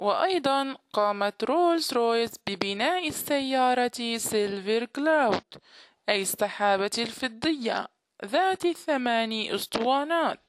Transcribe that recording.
وأيضا قامت رولز رويس ببناء السيارة سيلفر كلاود، أي السحابة الفضية ذات ال8 أسطوانات.